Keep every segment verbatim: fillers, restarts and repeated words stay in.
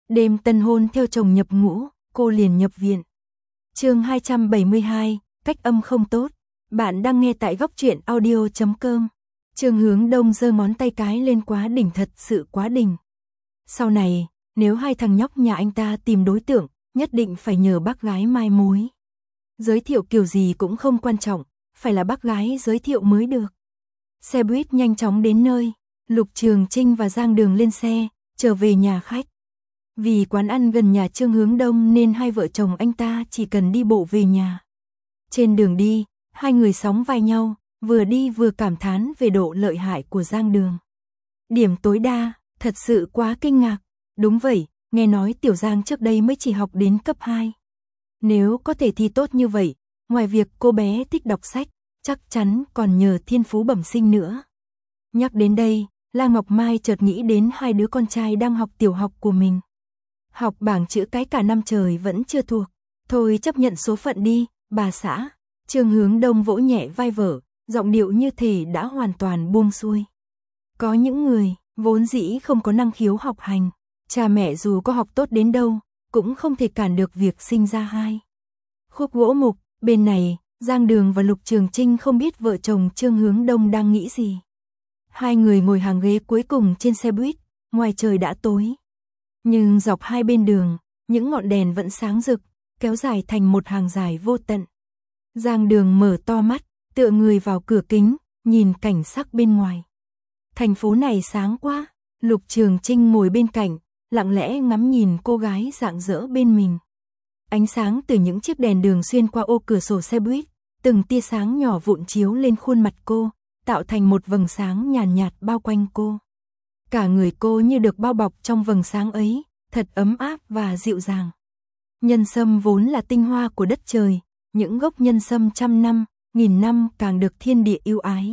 Đêm tân hôn theo chồng nhập ngũ, cô liền nhập viện. Chương hai trăm bảy mươi hai, cách âm không tốt. Bạn đang nghe tại góc truyện audio chấm com. Trương Hướng Đông giơ ngón tay cái lên, quá đỉnh, thật sự quá đỉnh. Sau này, nếu hai thằng nhóc nhà anh ta tìm đối tượng, nhất định phải nhờ bác gái mai mối. Giới thiệu kiểu gì cũng không quan trọng, phải là bác gái giới thiệu mới được. Xe buýt nhanh chóng đến nơi, Lục Trường Trinh và Giang Đường lên xe, trở về nhà khách. Vì quán ăn gần nhà Trương Hướng Đông nên hai vợ chồng anh ta chỉ cần đi bộ về nhà. Trên đường đi, hai người sóng vai nhau, vừa đi vừa cảm thán về độ lợi hại của Giang Đường. Điểm tối đa, thật sự quá kinh ngạc. Đúng vậy, nghe nói Tiểu Giang trước đây mới chỉ học đến cấp hai. Nếu có thể thi tốt như vậy, ngoài việc cô bé thích đọc sách, chắc chắn còn nhờ thiên phú bẩm sinh nữa. Nhắc đến đây, La Ngọc Mai chợt nghĩ đến hai đứa con trai đang học tiểu học của mình. Học bảng chữ cái cả năm trời vẫn chưa thuộc. Thôi chấp nhận số phận đi, bà xã. Trương Hướng Đông vỗ nhẹ vai vợ, giọng điệu như thể đã hoàn toàn buông xuôi. Có những người, vốn dĩ không có năng khiếu học hành. Cha mẹ dù có học tốt đến đâu, cũng không thể cản được việc sinh ra hai. Khúc gỗ mục, bên này, Giang Đường và Lục Trường Trinh không biết vợ chồng Trương Hướng Đông đang nghĩ gì. Hai người ngồi hàng ghế cuối cùng trên xe buýt, ngoài trời đã tối. Nhưng dọc hai bên đường, những ngọn đèn vẫn sáng rực, kéo dài thành một hàng dài vô tận. Giang Đường mở to mắt, tựa người vào cửa kính, nhìn cảnh sắc bên ngoài. Thành phố này sáng quá. Lục Trường Trinh ngồi bên cạnh, lặng lẽ ngắm nhìn cô gái rạng rỡ bên mình. Ánh sáng từ những chiếc đèn đường xuyên qua ô cửa sổ xe buýt, từng tia sáng nhỏ vụn chiếu lên khuôn mặt cô, tạo thành một vầng sáng nhàn nhạt, nhạt bao quanh cô. Cả người cô như được bao bọc trong vầng sáng ấy, thật ấm áp và dịu dàng. Nhân sâm vốn là tinh hoa của đất trời, những gốc nhân sâm trăm năm, nghìn năm càng được thiên địa yêu ái.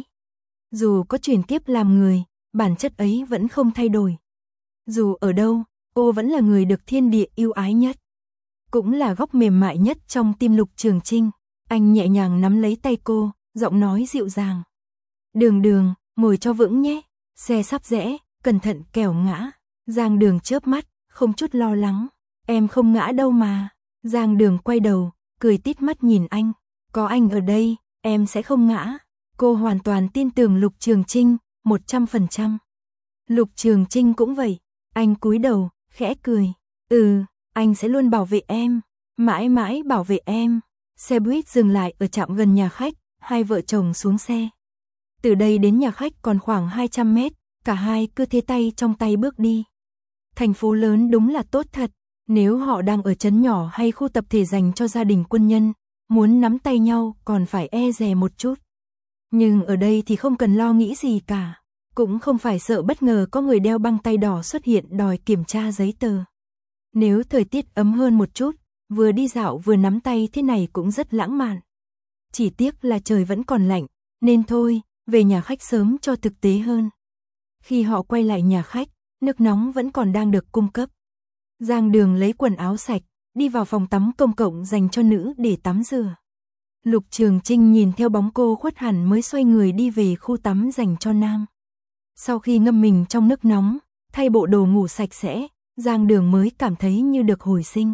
Dù có chuyển kiếp làm người, bản chất ấy vẫn không thay đổi. Dù ở đâu, cô vẫn là người được thiên địa yêu ái nhất. Cũng là góc mềm mại nhất trong tim Lục Trường Trinh. Anh nhẹ nhàng nắm lấy tay cô, giọng nói dịu dàng. Đường Đường, ngồi cho vững nhé, xe sắp rẽ, cẩn thận kẻo ngã. Giang Đường chớp mắt, không chút lo lắng. Em không ngã đâu mà. Giang Đường quay đầu, cười tít mắt nhìn anh. Có anh ở đây, em sẽ không ngã. Cô hoàn toàn tin tưởng Lục Trường Trinh, một trăm phần trăm. Lục Trường Trinh cũng vậy, anh cúi đầu, khẽ cười. Ừ, anh sẽ luôn bảo vệ em, mãi mãi bảo vệ em. Xe buýt dừng lại ở trạm gần nhà khách, hai vợ chồng xuống xe. Từ đây đến nhà khách còn khoảng hai trăm mét, cả hai cứ thế tay trong tay bước đi. Thành phố lớn đúng là tốt thật, nếu họ đang ở trấn nhỏ hay khu tập thể dành cho gia đình quân nhân, muốn nắm tay nhau còn phải e dè một chút. Nhưng ở đây thì không cần lo nghĩ gì cả, cũng không phải sợ bất ngờ có người đeo băng tay đỏ xuất hiện đòi kiểm tra giấy tờ. Nếu thời tiết ấm hơn một chút, vừa đi dạo vừa nắm tay thế này cũng rất lãng mạn. Chỉ tiếc là trời vẫn còn lạnh, nên thôi, về nhà khách sớm cho thực tế hơn. Khi họ quay lại nhà khách, nước nóng vẫn còn đang được cung cấp. Giang Đường lấy quần áo sạch, đi vào phòng tắm công cộng dành cho nữ để tắm rửa. Lục Trường Trinh nhìn theo bóng cô khuất hẳn mới xoay người đi về khu tắm dành cho nam. Sau khi ngâm mình trong nước nóng, thay bộ đồ ngủ sạch sẽ, Giang Đường mới cảm thấy như được hồi sinh.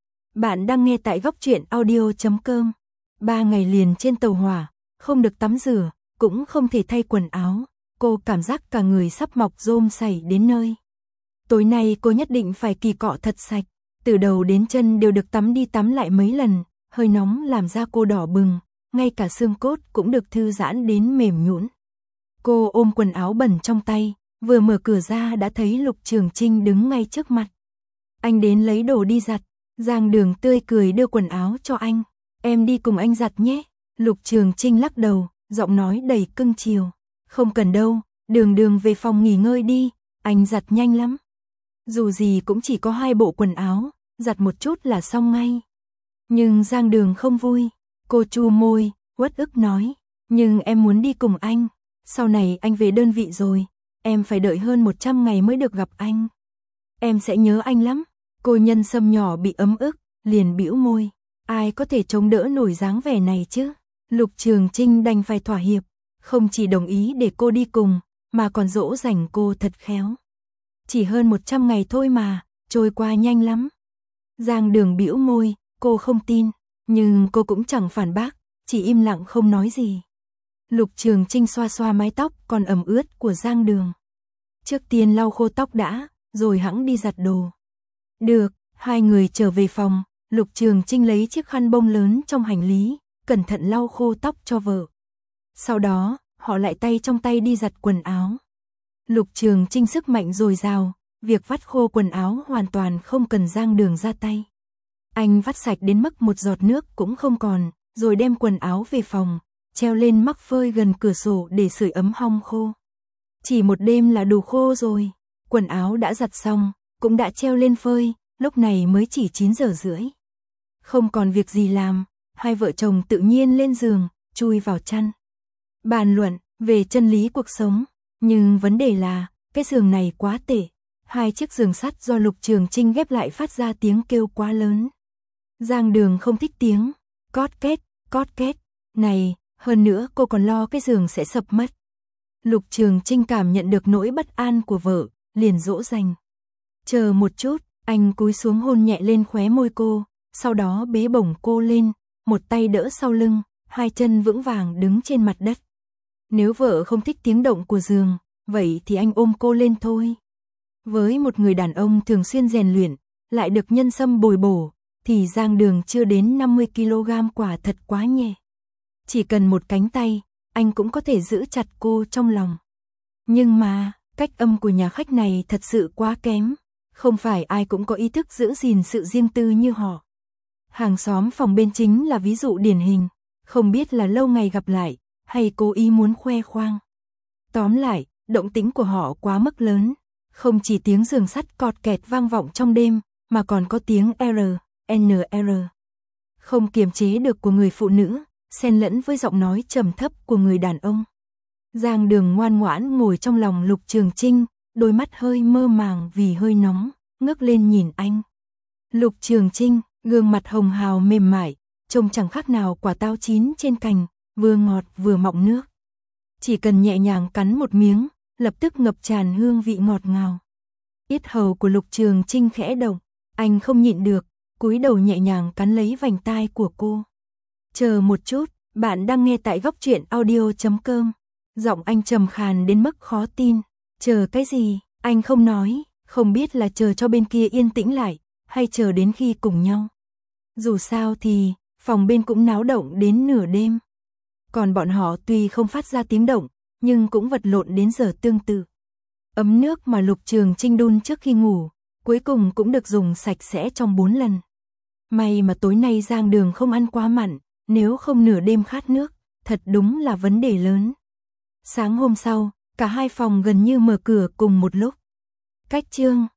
Bạn đang nghe tại góc truyện audio chấm com. Ba ngày liền trên tàu hỏa, không được tắm rửa, cũng không thể thay quần áo, cô cảm giác cả người sắp mọc rôm sảy đến nơi. Tối nay cô nhất định phải kỳ cọ thật sạch, từ đầu đến chân đều được tắm đi tắm lại mấy lần, hơi nóng làm da cô đỏ bừng, ngay cả xương cốt cũng được thư giãn đến mềm nhũn. Cô ôm quần áo bẩn trong tay, vừa mở cửa ra đã thấy Lục Trường Trinh đứng ngay trước mặt. Anh đến lấy đồ đi giặt, Giang Đường tươi cười đưa quần áo cho anh. Em đi cùng anh giặt nhé. Lục Trường Trinh lắc đầu, giọng nói đầy cưng chiều. Không cần đâu, Đường Đường về phòng nghỉ ngơi đi, anh giặt nhanh lắm. Dù gì cũng chỉ có hai bộ quần áo, giặt một chút là xong ngay. Nhưng Giang Đường không vui, cô chu môi, uất ức nói. Nhưng em muốn đi cùng anh, sau này anh về đơn vị rồi, em phải đợi hơn một trăm ngày mới được gặp anh. Em sẽ nhớ anh lắm. Cô nhân sâm nhỏ bị ấm ức, liền bĩu môi. Ai có thể chống đỡ nổi dáng vẻ này chứ? Lục Trường Trinh đành phải thỏa hiệp, không chỉ đồng ý để cô đi cùng, mà còn dỗ dành cô thật khéo. Chỉ hơn một trăm ngày thôi mà, trôi qua nhanh lắm. Giang Đường bĩu môi, cô không tin, nhưng cô cũng chẳng phản bác, chỉ im lặng không nói gì. Lục Trường Trinh xoa xoa mái tóc còn ẩm ướt của Giang Đường. Trước tiên lau khô tóc đã, rồi hẵng đi giặt đồ. Được, hai người trở về phòng, Lục Trường Trinh lấy chiếc khăn bông lớn trong hành lý, cẩn thận lau khô tóc cho vợ. Sau đó, họ lại tay trong tay đi giặt quần áo. Lục Trường Trinh sức mạnh dồi dào, việc vắt khô quần áo hoàn toàn không cần Giang Đường ra tay. Anh vắt sạch đến mức một giọt nước cũng không còn, rồi đem quần áo về phòng, treo lên mắc phơi gần cửa sổ để sưởi ấm hong khô. Chỉ một đêm là đủ khô rồi, quần áo đã giặt xong, cũng đã treo lên phơi, lúc này mới chỉ chín giờ rưỡi. Không còn việc gì làm, hai vợ chồng tự nhiên lên giường, chui vào chăn. Bàn luận về chân lý cuộc sống, nhưng vấn đề là, cái giường này quá tệ. Hai chiếc giường sắt do Lục Trường Trinh ghép lại phát ra tiếng kêu quá lớn. Giang Đường không thích tiếng cót két, cót két này, hơn nữa cô còn lo cái giường sẽ sập mất. Lục Trường Trinh cảm nhận được nỗi bất an của vợ, liền dỗ dành. Chờ một chút, anh cúi xuống hôn nhẹ lên khóe môi cô, sau đó bế bổng cô lên, một tay đỡ sau lưng, hai chân vững vàng đứng trên mặt đất. Nếu vợ không thích tiếng động của giường, vậy thì anh ôm cô lên thôi. Với một người đàn ông thường xuyên rèn luyện, lại được nhân sâm bồi bổ, thì Giang Đường chưa đến năm mươi ki lô gam quả thật quá nhẹ. Chỉ cần một cánh tay, anh cũng có thể giữ chặt cô trong lòng. Nhưng mà, cách âm của nhà khách này thật sự quá kém, không phải ai cũng có ý thức giữ gìn sự riêng tư như họ. Hàng xóm phòng bên chính là ví dụ điển hình, không biết là lâu ngày gặp lại, hay cố ý muốn khoe khoang. Tóm lại, động tĩnh của họ quá mức lớn, không chỉ tiếng giường sắt cọt kẹt vang vọng trong đêm, mà còn có tiếng R, N R. Không kiềm chế được của người phụ nữ, xen lẫn với giọng nói trầm thấp của người đàn ông. Giang Đường ngoan ngoãn ngồi trong lòng Lục Trường Trinh, đôi mắt hơi mơ màng vì hơi nóng, ngước lên nhìn anh. Lục Trường Trinh, gương mặt hồng hào mềm mại, trông chẳng khác nào quả táo chín trên cành, vừa ngọt vừa mọng nước. Chỉ cần nhẹ nhàng cắn một miếng, lập tức ngập tràn hương vị ngọt ngào. Yết hầu của Lục Trường Trinh khẽ động, anh không nhịn được, cúi đầu nhẹ nhàng cắn lấy vành tai của cô. Chờ một chút, bạn đang nghe tại góc truyện audio chấm com. Giọng anh trầm khàn đến mức khó tin. Chờ cái gì? Anh không nói, không biết là chờ cho bên kia yên tĩnh lại, hay chờ đến khi cùng nhau. Dù sao thì, phòng bên cũng náo động đến nửa đêm. Còn bọn họ tuy không phát ra tiếng động, nhưng cũng vật lộn đến giờ tương tự. Ấm nước mà Lục Trường Trinh đun trước khi ngủ, cuối cùng cũng được dùng sạch sẽ trong bốn lần. May mà tối nay Giang Đường không ăn quá mặn, nếu không nửa đêm khát nước, thật đúng là vấn đề lớn. Sáng hôm sau, cả hai phòng gần như mở cửa cùng một lúc. Cách chương